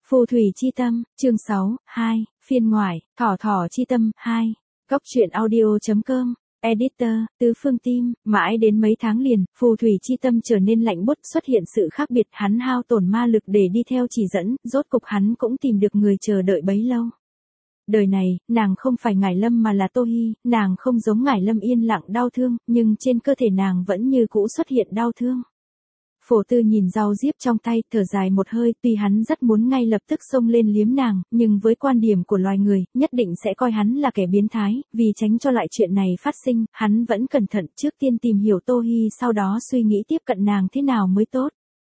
Phù thủy chi tâm, chương 6, 2, phiên ngoại, thỏ thỏ chi tâm, 2. Góc truyện audio.com, editor, Tứ Phương Tim, mãi đến mấy tháng liền, phù thủy chi tâm trở nên lạnh buốt, xuất hiện sự khác biệt, hắn hao tổn ma lực để đi theo chỉ dẫn, rốt cục hắn cũng tìm được người chờ đợi bấy lâu. Đời này, nàng không phải Ngải Lâm mà là Tô Hi, nàng không giống Ngải Lâm yên lặng đau thương, nhưng trên cơ thể nàng vẫn như cũ xuất hiện đau thương. Phổ Tư nhìn rau diếp trong tay, thở dài một hơi, tuy hắn rất muốn ngay lập tức xông lên liếm nàng, nhưng với quan điểm của loài người, nhất định sẽ coi hắn là kẻ biến thái, vì tránh cho lại chuyện này phát sinh, hắn vẫn cẩn thận trước tiên tìm hiểu Tô Hi, sau đó suy nghĩ tiếp cận nàng thế nào mới tốt.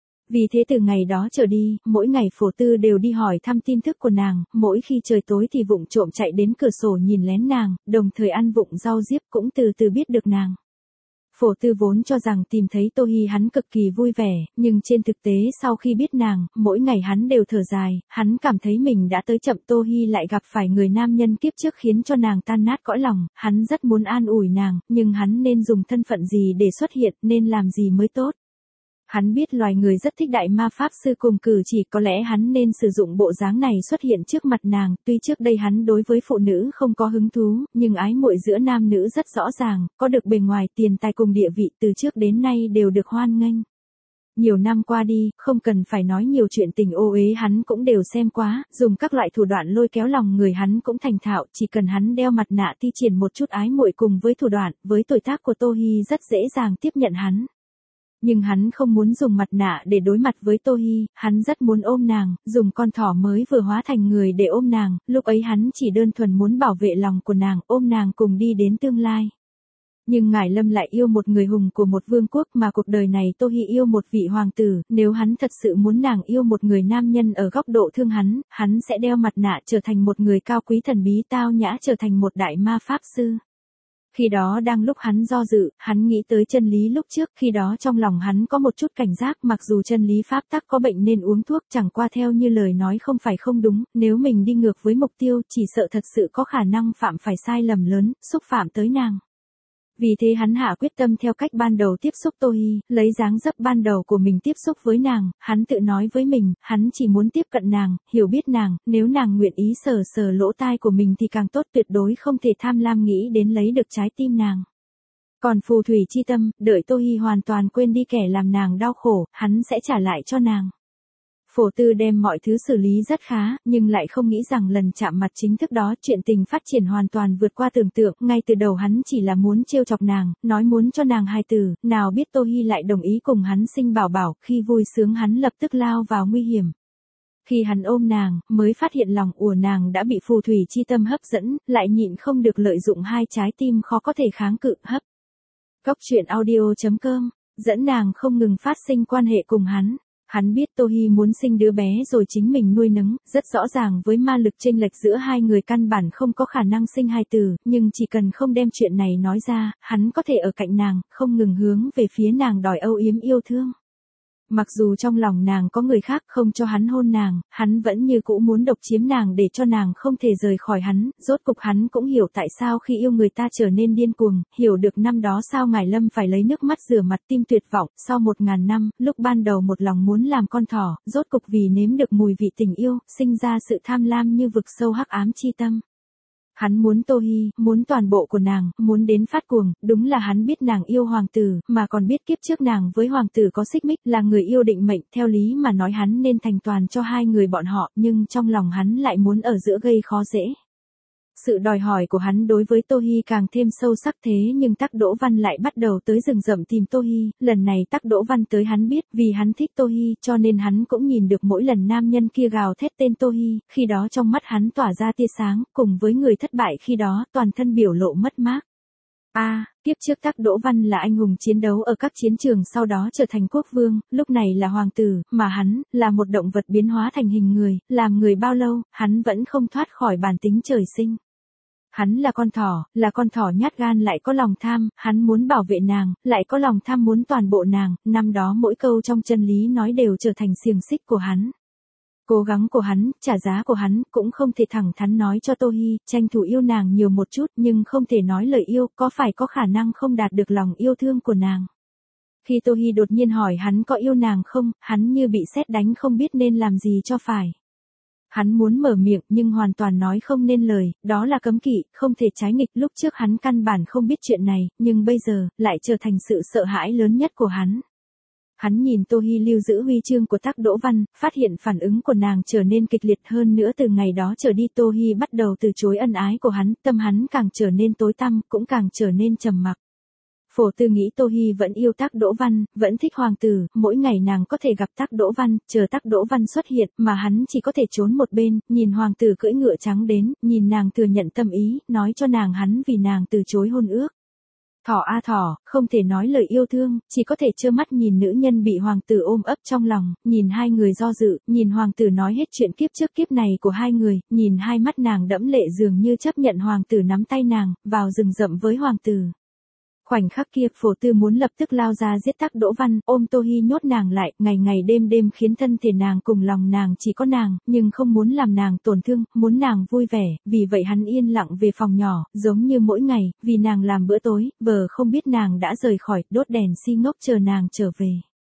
Vì thế từ ngày đó trở đi, mỗi ngày Phổ Tư đều đi hỏi thăm tin tức của nàng, mỗi khi trời tối thì vụng trộm chạy đến cửa sổ nhìn lén nàng, đồng thời ăn vụng rau diếp cũng từ từ biết được nàng. Phổ Tư vốn cho rằng tìm thấy Tô Hi hắn cực kỳ vui vẻ, nhưng trên thực tế sau khi biết nàng, mỗi ngày hắn đều thở dài, hắn cảm thấy mình đã tới chậm. Tô Hi lại gặp phải người nam nhân kiếp trước khiến cho nàng tan nát cõi lòng, hắn rất muốn an ủi nàng, nhưng hắn nên dùng thân phận gì để xuất hiện, nên làm gì mới tốt. Hắn biết loài người rất thích đại ma pháp sư cùng cử chỉ, có lẽ hắn nên sử dụng bộ dáng này xuất hiện trước mặt nàng, tuy trước đây hắn đối với phụ nữ không có hứng thú, nhưng ái muội giữa nam nữ rất rõ ràng, có được bề ngoài, tiền tài cùng địa vị từ trước đến nay đều được hoan nghênh. Nhiều năm qua đi, không cần phải nói nhiều chuyện tình ô uế hắn cũng đều xem quá, dùng các loại thủ đoạn lôi kéo lòng người hắn cũng thành thạo, chỉ cần hắn đeo mặt nạ thi triển một chút ái muội cùng với thủ đoạn, với tuổi tác của Tô Hi rất dễ dàng tiếp nhận hắn. Nhưng hắn không muốn dùng mặt nạ để đối mặt với Tô Hi, hắn rất muốn ôm nàng, dùng con thỏ mới vừa hóa thành người để ôm nàng, lúc ấy hắn chỉ đơn thuần muốn bảo vệ lòng của nàng, ôm nàng cùng đi đến tương lai. Nhưng Ngải Lâm lại yêu một người hùng của một vương quốc, mà cuộc đời này Tô Hi yêu một vị hoàng tử, nếu hắn thật sự muốn nàng yêu một người nam nhân ở góc độ thương hắn sẽ đeo mặt nạ trở thành một người cao quý thần bí tao nhã, trở thành một đại ma pháp sư. Khi đó đang lúc hắn do dự, hắn nghĩ tới chân lý lúc trước, khi đó trong lòng hắn có một chút cảnh giác, mặc dù chân lý pháp tắc có bệnh nên uống thuốc, chẳng qua theo như lời nói không phải không đúng, nếu mình đi ngược với mục tiêu, chỉ sợ thật sự có khả năng phạm phải sai lầm lớn, xúc phạm tới nàng. Vì thế hắn hạ quyết tâm theo cách ban đầu tiếp xúc Tô Hi, lấy dáng dấp ban đầu của mình tiếp xúc với nàng, hắn tự nói với mình, hắn chỉ muốn tiếp cận nàng, hiểu biết nàng, nếu nàng nguyện ý sờ sờ lỗ tai của mình thì càng tốt, tuyệt đối không thể tham lam nghĩ đến lấy được trái tim nàng. Còn phù thủy chi tâm, đợi Tô Hi hoàn toàn quên đi kẻ làm nàng đau khổ, hắn sẽ trả lại cho nàng. Phổ Tư đem mọi thứ xử lý rất khá, nhưng lại không nghĩ rằng lần chạm mặt chính thức đó, chuyện tình phát triển hoàn toàn vượt qua tưởng tượng, ngay từ đầu hắn chỉ là muốn trêu chọc nàng, nói muốn cho nàng hài tử, nào biết Tô Hi lại đồng ý cùng hắn sinh bảo bảo, khi vui sướng hắn lập tức lao vào nguy hiểm. Khi hắn ôm nàng, mới phát hiện lòng của nàng đã bị phù thủy chi tâm hấp dẫn, lại nhịn không được lợi dụng hai trái tim khó có thể kháng cự, hấp. Góc truyện audio.com, dẫn nàng không ngừng phát sinh quan hệ cùng hắn. Hắn biết Tô Hi muốn sinh đứa bé rồi chính mình nuôi nấng, rất rõ ràng với ma lực chênh lệch giữa hai người căn bản không có khả năng sinh hài tử, nhưng chỉ cần không đem chuyện này nói ra, hắn có thể ở cạnh nàng, không ngừng hướng về phía nàng đòi âu yếm yêu thương. Mặc dù trong lòng nàng có người khác không cho hắn hôn nàng, hắn vẫn như cũ muốn độc chiếm nàng để cho nàng không thể rời khỏi hắn, rốt cục hắn cũng hiểu tại sao khi yêu người ta trở nên điên cuồng, hiểu được năm đó sao Ngải Lâm phải lấy nước mắt rửa mặt tim tuyệt vọng, sau 1000 năm, lúc ban đầu một lòng muốn làm con thỏ, rốt cục vì nếm được mùi vị tình yêu, sinh ra sự tham lam như vực sâu hắc ám chi tâm. Hắn muốn Tô Hi, muốn toàn bộ của nàng, muốn đến phát cuồng, đúng là hắn biết nàng yêu hoàng tử, mà còn biết kiếp trước nàng với hoàng tử có xích mích, là người yêu định mệnh, theo lý mà nói hắn nên thành toàn cho hai người bọn họ, nhưng trong lòng hắn lại muốn ở giữa gây khó dễ. Sự đòi hỏi của hắn đối với Tô Hi càng thêm sâu sắc, thế nhưng Tắc Đỗ Văn lại bắt đầu tới rừng rậm tìm Tô Hi, lần này Tắc Đỗ Văn tới hắn biết, vì hắn thích Tô Hi, cho nên hắn cũng nhìn được mỗi lần nam nhân kia gào thét tên Tô Hi, khi đó trong mắt hắn tỏa ra tia sáng, cùng với người thất bại khi đó, toàn thân biểu lộ mất mát. Tiếp trước Tắc Đỗ Văn là anh hùng chiến đấu ở các chiến trường, sau đó trở thành quốc vương, lúc này là hoàng tử, mà hắn, là một động vật biến hóa thành hình người, làm người bao lâu, hắn vẫn không thoát khỏi bản tính trời sinh. Hắn là con thỏ nhát gan lại có lòng tham, hắn muốn bảo vệ nàng, lại có lòng tham muốn toàn bộ nàng, năm đó mỗi câu trong chân lý nói đều trở thành xiềng xích của hắn. Cố gắng của hắn, trả giá của hắn, cũng không thể thẳng thắn nói cho Tô Hi, tranh thủ yêu nàng nhiều một chút, nhưng không thể nói lời yêu, có phải có khả năng không đạt được lòng yêu thương của nàng. Khi Tô Hi đột nhiên hỏi hắn có yêu nàng không, hắn như bị sét đánh không biết nên làm gì cho phải. Hắn muốn mở miệng nhưng hoàn toàn nói không nên lời, đó là cấm kỵ, không thể trái nghịch. Lúc trước hắn căn bản không biết chuyện này, nhưng bây giờ, lại trở thành sự sợ hãi lớn nhất của hắn. Hắn nhìn Tô Hi lưu giữ huy chương của Tắc Đỗ Văn, phát hiện phản ứng của nàng trở nên kịch liệt hơn nữa. Từ ngày đó trở đi Tô Hi bắt đầu từ chối ân ái của hắn, tâm hắn càng trở nên tối tăm, cũng càng trở nên trầm mặc. Phổ Tư nghĩ Tô Hi vẫn yêu Tắc Đỗ Văn, vẫn thích hoàng tử, mỗi ngày nàng có thể gặp Tắc Đỗ Văn, chờ Tắc Đỗ Văn xuất hiện, mà hắn chỉ có thể trốn một bên, nhìn hoàng tử cưỡi ngựa trắng đến, nhìn nàng thừa nhận tâm ý, nói cho nàng hắn vì nàng từ chối hôn ước. Thỏ a thỏ, không thể nói lời yêu thương, chỉ có thể trơ mắt nhìn nữ nhân bị hoàng tử ôm ấp trong lòng, nhìn hai người do dự, nhìn hoàng tử nói hết chuyện kiếp trước kiếp này của hai người, nhìn hai mắt nàng đẫm lệ dường như chấp nhận hoàng tử nắm tay nàng, vào rừng rậm với hoàng tử. Khoảnh khắc kia Phổ Tư muốn lập tức lao ra giết Tắc Đỗ Văn, ôm Tô Hi nhốt nàng lại, ngày ngày đêm đêm khiến thân thể nàng cùng lòng nàng chỉ có nàng, nhưng không muốn làm nàng tổn thương, muốn nàng vui vẻ, vì vậy hắn yên lặng về phòng nhỏ, giống như mỗi ngày, vì nàng làm bữa tối, vờ không biết nàng đã rời khỏi, đốt đèn si ngốc chờ nàng trở về.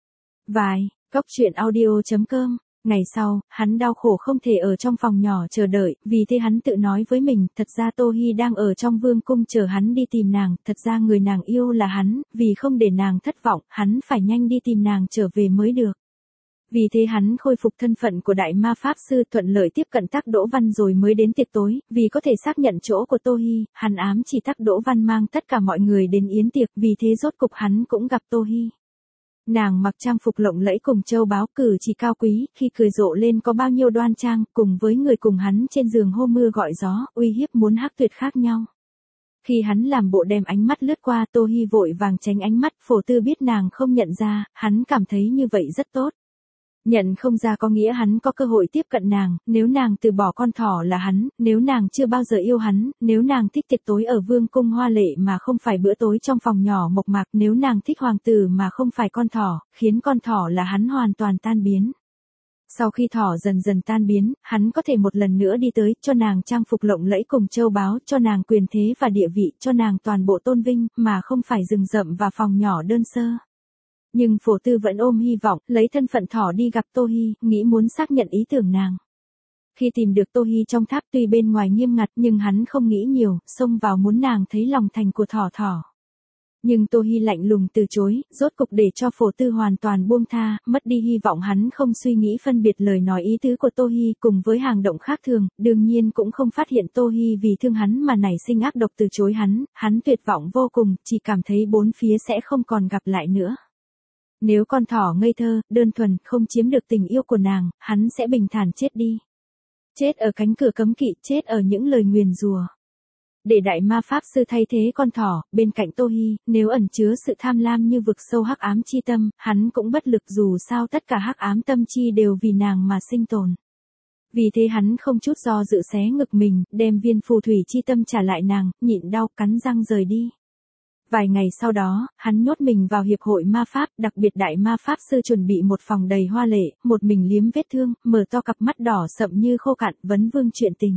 Góc truyện audio.com. Ngày sau, hắn đau khổ không thể ở trong phòng nhỏ chờ đợi, vì thế hắn tự nói với mình, thật ra Tô Hi đang ở trong vương cung chờ hắn đi tìm nàng, thật ra người nàng yêu là hắn, vì không để nàng thất vọng, hắn phải nhanh đi tìm nàng trở về mới được. Vì thế hắn khôi phục thân phận của đại ma pháp sư, thuận lợi tiếp cận Tắc Đỗ Văn rồi mới đến tiệc tối, vì có thể xác nhận chỗ của Tô Hi, hắn ám chỉ Tắc Đỗ Văn mang tất cả mọi người đến yến tiệc, vì thế rốt cục hắn cũng gặp Tô Hi. Nàng mặc trang phục lộng lẫy cùng châu báu, cử chỉ cao quý, khi cười rộ lên có bao nhiêu đoan trang, cùng với người cùng hắn trên giường hô mưa gọi gió, uy hiếp muốn hắc tuyệt khác nhau. Khi hắn làm bộ đem ánh mắt lướt qua, Tô Hi vội vàng tránh ánh mắt. Phổ Tư biết nàng không nhận ra, hắn cảm thấy như vậy rất tốt. Nhận không ra có nghĩa hắn có cơ hội tiếp cận nàng, nếu nàng từ bỏ con thỏ là hắn, nếu nàng chưa bao giờ yêu hắn, nếu nàng thích tiệc tối ở vương cung hoa lệ mà không phải bữa tối trong phòng nhỏ mộc mạc, nếu nàng thích hoàng tử mà không phải con thỏ, khiến con thỏ là hắn hoàn toàn tan biến. Sau khi thỏ dần dần tan biến, hắn có thể một lần nữa đi tới, cho nàng trang phục lộng lẫy cùng châu báu, cho nàng quyền thế và địa vị, cho nàng toàn bộ tôn vinh, mà không phải rừng rậm và phòng nhỏ đơn sơ. Nhưng Phổ Tư vẫn ôm hy vọng, lấy thân phận thỏ đi gặp Tô Hi, nghĩ muốn xác nhận ý tưởng nàng. Khi tìm được Tô Hi trong tháp, tuy bên ngoài nghiêm ngặt nhưng hắn không nghĩ nhiều, xông vào muốn nàng thấy lòng thành của thỏ. Nhưng Tô Hi lạnh lùng từ chối, rốt cục để cho Phổ Tư hoàn toàn buông tha, mất đi hy vọng hắn không suy nghĩ phân biệt lời nói ý tứ của Tô Hi cùng với hành động khác thường, đương nhiên cũng không phát hiện Tô Hi vì thương hắn mà nảy sinh ác độc từ chối hắn tuyệt vọng vô cùng, chỉ cảm thấy bốn phía sẽ không còn gặp lại nữa. Nếu con thỏ ngây thơ, đơn thuần, không chiếm được tình yêu của nàng, hắn sẽ bình thản chết đi. Chết ở cánh cửa cấm kỵ, chết ở những lời nguyền rủa. Để đại ma pháp sư thay thế con thỏ, bên cạnh Tô Hi, nếu ẩn chứa sự tham lam như vực sâu hắc ám chi tâm, hắn cũng bất lực, dù sao tất cả hắc ám tâm chi đều vì nàng mà sinh tồn. Vì thế hắn không chút do dự xé ngực mình, đem viên phù thủy chi tâm trả lại nàng, nhịn đau cắn răng rời đi. Vài ngày sau đó, hắn nhốt mình vào hiệp hội ma pháp, đặc biệt đại ma pháp sư chuẩn bị một phòng đầy hoa lệ, một mình liếm vết thương, mở to cặp mắt đỏ sậm như khô cạn, vấn vương chuyện tình.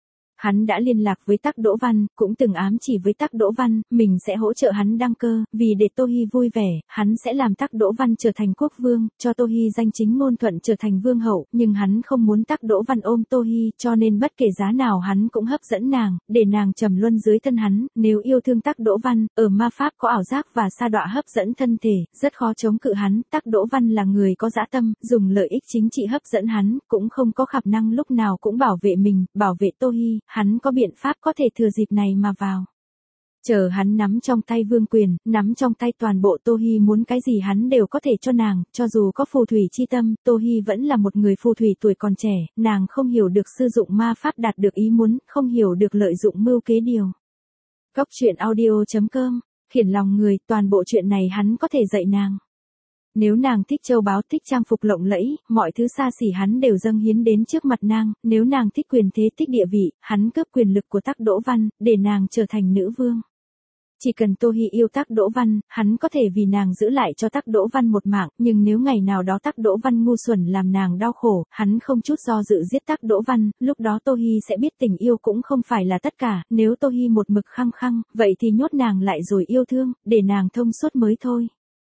Hắn đã liên lạc với Tắc Đỗ Văn, cũng từng ám chỉ với Tắc Đỗ Văn, mình sẽ hỗ trợ hắn đăng cơ, vì để Tô Hi vui vẻ, hắn sẽ làm Tắc Đỗ Văn trở thành quốc vương, cho Tô Hi danh chính ngôn thuận trở thành vương hậu, nhưng hắn không muốn Tắc Đỗ Văn ôm Tô Hi, cho nên bất kể giá nào hắn cũng hấp dẫn nàng, để nàng trầm luân dưới thân hắn, nếu yêu thương Tắc Đỗ Văn, ở ma pháp có ảo giác và sa đọa hấp dẫn thân thể, rất khó chống cự hắn. Tắc Đỗ Văn là người có dã tâm, dùng lợi ích chính trị hấp dẫn hắn, cũng không có khả năng lúc nào cũng bảo vệ mình, bảo vệ Tô Hi. Hắn có biện pháp có thể thừa dịp này mà vào. Chờ hắn nắm trong tay vương quyền, nắm trong tay toàn bộ, Tô Hi muốn cái gì hắn đều có thể cho nàng, cho dù có phù thủy chi tâm, Tô Hi vẫn là một người phù thủy tuổi còn trẻ, nàng không hiểu được sử dụng ma pháp đạt được ý muốn, không hiểu được lợi dụng mưu kế điều. Góc truyện audio.com, khiển lòng người, toàn bộ chuyện này hắn có thể dạy nàng. Nếu nàng thích châu báu, thích trang phục lộng lẫy, mọi thứ xa xỉ hắn đều dâng hiến đến trước mặt nàng, nếu nàng thích quyền thế, thích địa vị, hắn cướp quyền lực của Tắc Đỗ Văn, để nàng trở thành nữ vương. Chỉ cần Tô Hi yêu Tắc Đỗ Văn, hắn có thể vì nàng giữ lại cho Tắc Đỗ Văn một mạng, nhưng nếu ngày nào đó Tắc Đỗ Văn ngu xuẩn làm nàng đau khổ, hắn không chút do dự giết Tắc Đỗ Văn, lúc đó Tô Hi sẽ biết tình yêu cũng không phải là tất cả, nếu Tô Hi một mực khăng khăng, vậy thì nhốt nàng lại rồi yêu thương, để nàng thông suốt mới thôi.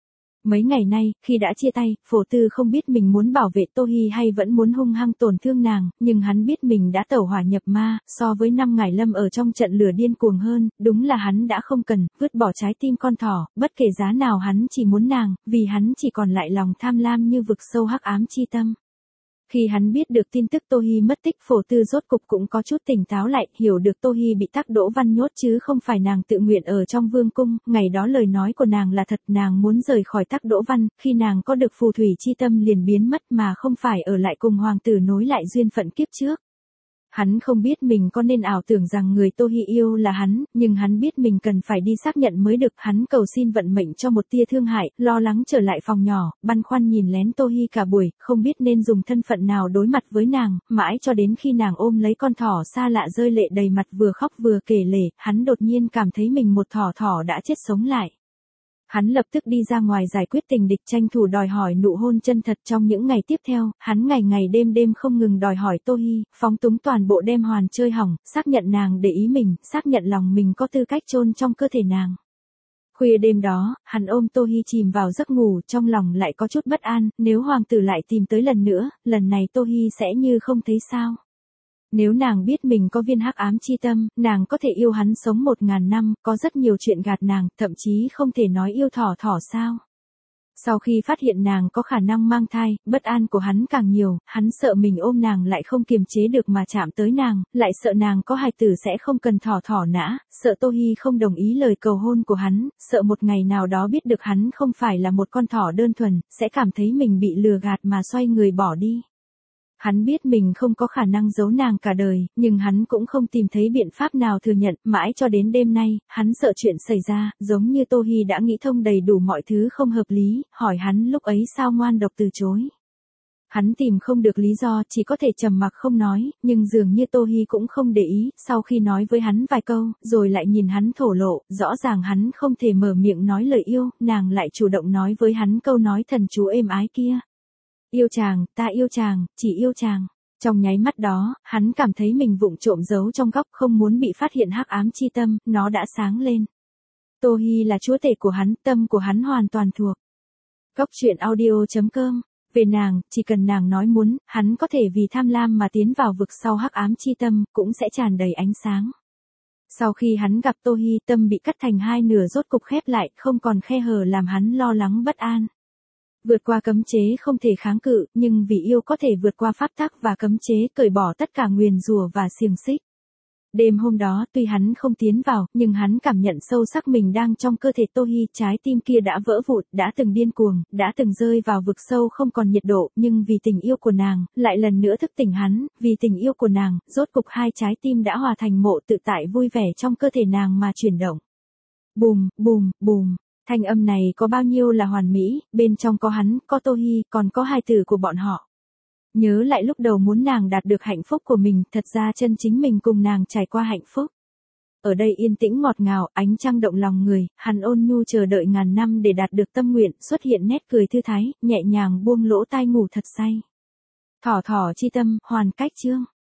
Mấy ngày nay, khi đã chia tay, Phổ Tư không biết mình muốn bảo vệ Tô Hi hay vẫn muốn hung hăng tổn thương nàng, nhưng hắn biết mình đã tẩu hỏa nhập ma, so với năm Ngải Lâm ở trong trận lửa điên cuồng hơn, đúng là hắn đã không cần, vứt bỏ trái tim con thỏ, bất kể giá nào hắn chỉ muốn nàng, vì hắn chỉ còn lại lòng tham lam như vực sâu hắc ám chi tâm. Khi hắn biết được tin tức Tô Hi mất tích, Phổ Tư rốt cục cũng có chút tỉnh táo lại, hiểu được Tô Hi bị Tắc Đỗ Văn nhốt chứ không phải nàng tự nguyện ở trong vương cung, ngày đó lời nói của nàng là thật, nàng muốn rời khỏi Tắc Đỗ Văn, khi nàng có được phù thủy chi tâm liền biến mất mà không phải ở lại cùng hoàng tử nối lại duyên phận kiếp trước. Hắn không biết mình có nên ảo tưởng rằng người Tô Hi yêu là hắn, nhưng hắn biết mình cần phải đi xác nhận mới được. Hắn cầu xin vận mệnh cho một tia thương hại, lo lắng trở lại phòng nhỏ, băn khoăn nhìn lén Tô Hi cả buổi, không biết nên dùng thân phận nào đối mặt với nàng, mãi cho đến khi nàng ôm lấy con thỏ xa lạ rơi lệ đầy mặt vừa khóc vừa kể lể, hắn đột nhiên cảm thấy mình một thỏ đã chết sống lại. Hắn lập tức đi ra ngoài giải quyết tình địch, tranh thủ đòi hỏi nụ hôn chân thật. Trong những ngày tiếp theo, hắn ngày ngày đêm không ngừng đòi hỏi Tô Hi, phóng túng toàn bộ đêm hoàn chơi hỏng, xác nhận nàng để ý mình, xác nhận lòng mình có tư cách chôn trong cơ thể nàng. Khuya đêm đó, hắn ôm Tô Hi chìm vào giấc ngủ, trong lòng lại có chút bất an, nếu hoàng tử lại tìm tới lần nữa, lần này Tô Hi sẽ như không thấy sao. Nếu nàng biết mình có viên hắc ám chi tâm, nàng có thể yêu hắn sống 1000 năm, có rất nhiều chuyện gạt nàng, thậm chí không thể nói yêu thỏ sao. Sau khi phát hiện nàng có khả năng mang thai, bất an của hắn càng nhiều, hắn sợ mình ôm nàng lại không kiềm chế được mà chạm tới nàng, lại sợ nàng có hài tử sẽ không cần thỏ nã, sợ Tô Hi không đồng ý lời cầu hôn của hắn, sợ một ngày nào đó biết được hắn không phải là một con thỏ đơn thuần, sẽ cảm thấy mình bị lừa gạt mà xoay người bỏ đi. Hắn biết mình không có khả năng giấu nàng cả đời, nhưng hắn cũng không tìm thấy biện pháp nào thừa nhận, mãi cho đến đêm nay, hắn sợ chuyện xảy ra, giống như Tô Hi đã nghĩ thông đầy đủ mọi thứ không hợp lý, hỏi hắn lúc ấy sao ngoan độc từ chối. Hắn tìm không được lý do, chỉ có thể trầm mặc không nói, nhưng dường như Tô Hi cũng không để ý, sau khi nói với hắn vài câu, rồi lại nhìn hắn thổ lộ, rõ ràng hắn không thể mở miệng nói lời yêu, nàng lại chủ động nói với hắn câu nói thần chú êm ái kia. Yêu chàng, ta yêu chàng, chỉ yêu chàng. Trong nháy mắt đó, hắn cảm thấy mình vụng trộm giấu trong góc, không muốn bị phát hiện hắc ám chi tâm, nó đã sáng lên. Tô Hi là chúa tể của hắn, tâm của hắn hoàn toàn thuộc. Góc truyện audio.com. Về nàng, chỉ cần nàng nói muốn, hắn có thể vì tham lam mà tiến vào vực sau hắc ám chi tâm, cũng sẽ tràn đầy ánh sáng. Sau khi hắn gặp Tô Hi, tâm bị cắt thành hai nửa rốt cục khép lại, không còn khe hở làm hắn lo lắng bất an. Vượt qua cấm chế không thể kháng cự, nhưng vì yêu có thể vượt qua pháp tắc và cấm chế, cởi bỏ tất cả nguyền rủa và xiềng xích. Đêm hôm đó, tuy hắn không tiến vào, nhưng hắn cảm nhận sâu sắc mình đang trong cơ thể Tô Hi, trái tim kia đã vỡ vụn, đã từng điên cuồng, đã từng rơi vào vực sâu không còn nhiệt độ, nhưng vì tình yêu của nàng, lại lần nữa thức tỉnh hắn, vì tình yêu của nàng, rốt cục hai trái tim đã hòa thành mộ tự tại vui vẻ trong cơ thể nàng mà chuyển động. Bùm, bùm, bùm. Thanh âm này có bao nhiêu là hoàn mỹ, bên trong có hắn, có Tô Hi, còn có hài tử của bọn họ. Nhớ lại lúc đầu muốn nàng đạt được hạnh phúc của mình, thật ra chân chính mình cùng nàng trải qua hạnh phúc. Ở đây yên tĩnh ngọt ngào, ánh trăng động lòng người, hắn ôn nhu chờ đợi ngàn năm để đạt được tâm nguyện, xuất hiện nét cười thư thái, nhẹ nhàng buông lỗ tai ngủ thật say. Thỏ chi tâm, hoàn cách chương.